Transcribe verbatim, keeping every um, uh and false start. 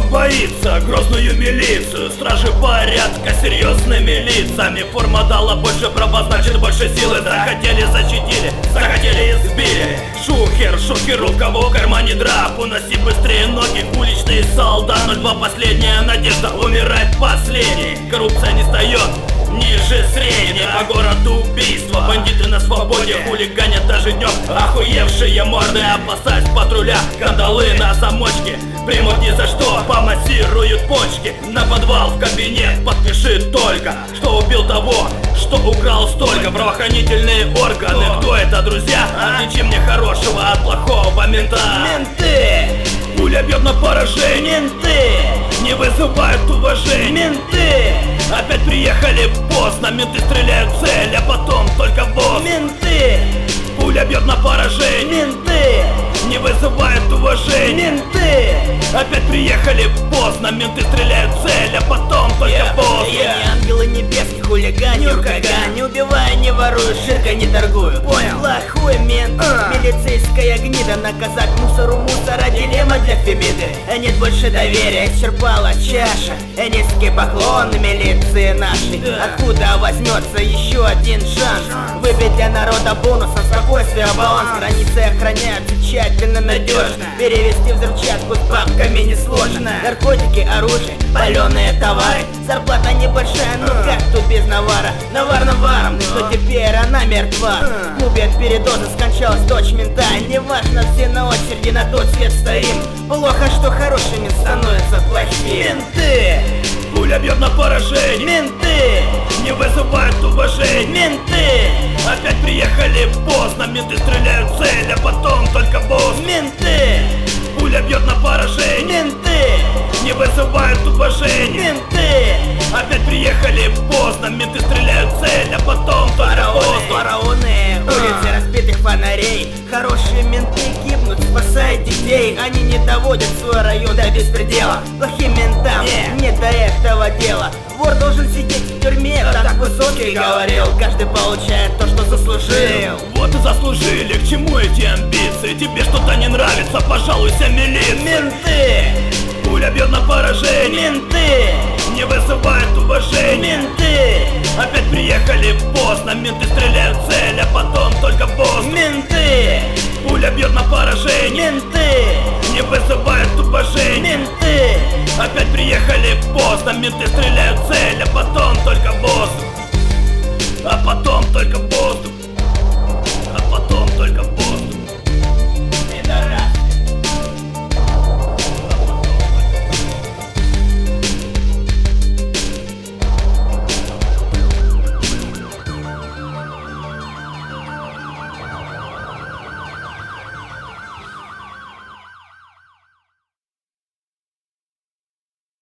боится грозную милицию, стражи порядка серьезными лицами. Форма дала больше права, значит больше силы. Захотели, защитили, захотели, избили. Шухер, шухер, у кого в кармане драп. Уноси быстрее ноги, уличный солдат. ноль два последняя надежда, умирает последний. Коррупция не встает ниже средней. По городу убийства, бандиты на свободе, хулиганят даже днем. Охуевшие морды, опасаясь патруля, кандалы на замочке. Примут ни за что, помассируют почки. На подвал, в кабинет, подпиши только, что убил того, что украл столько. Правоохранительные органы, кто это, друзья? Отличи мне хорошего от плохого мента. Менты! Пуля бьет на поражение. Менты! Не вызывают уважения. Менты! Опять приехали поздно, менты стреляют в цель, а потом только босс. Менты! Пуля бьет на поражение. Менты! Не вызывает уважения. Менты! Опять приехали поздно, менты стреляют в цель, а потом только yeah, босс. Я не ангелы небесный, хулиган, не ураган. Не убиваю, не ворую, ширкой не торгую. Понял? Плохой мент, uh. милицейская гнида. Наказать мусору мусора, дилемма для Фемиды. Нет больше доверия, исчерпала чаша. Низкий поклон милиции нашей. Откуда возьмется еще один шанс выбить для народа бонусом спокойствие, баланс. Границы охраняются тщательно, надежно. Перевести взрывчатку с бабками несложно. Наркотики, оружие, паленые товары. Зарплата небольшая, ну как тут без навара? Навар наваром, что теперь она мертва. В клубе от передоза скончалась дочь мента. Неважно, все на очереди на тот свет стоим. Плохо, что хорошими становятся плохие. Менты! Пуля бьет на поражение. Менты! Не вызывают уважения. Менты! Опять приехали поздно, менты стреляют в цель, а потом только босс. Менты! Пуля бьет на поражение. Менты! Не вызывают уважения. Менты! Опять приехали поздно, менты стреляют в цель, а потом только босс. Фараоны, улицы разбитых фонарей. Хорошие менты гибнут, спасая детей. Они не доводят свой район до беспредела. Плохим ментам не, не до этого дела. Вор должен сидеть в тюрьме, так Высоцкий говорил. Каждый получает то, что заслужил. Вот и заслужили, к чему эти амбиции? Тебе что-то не нравится, пожалуйся милиции. Менты! Пуля бьет на поражение. Менты! Не вызывают уважения. Менты! Опять приехали поздно, менты стреляют в цель, а потом только босс. Менты! Пуля бьет на поражение. Менты! Не вызывают уважения. Менты! Опять приехали поздно, менты стреляют в цель, а потом только босс. А потом только босс.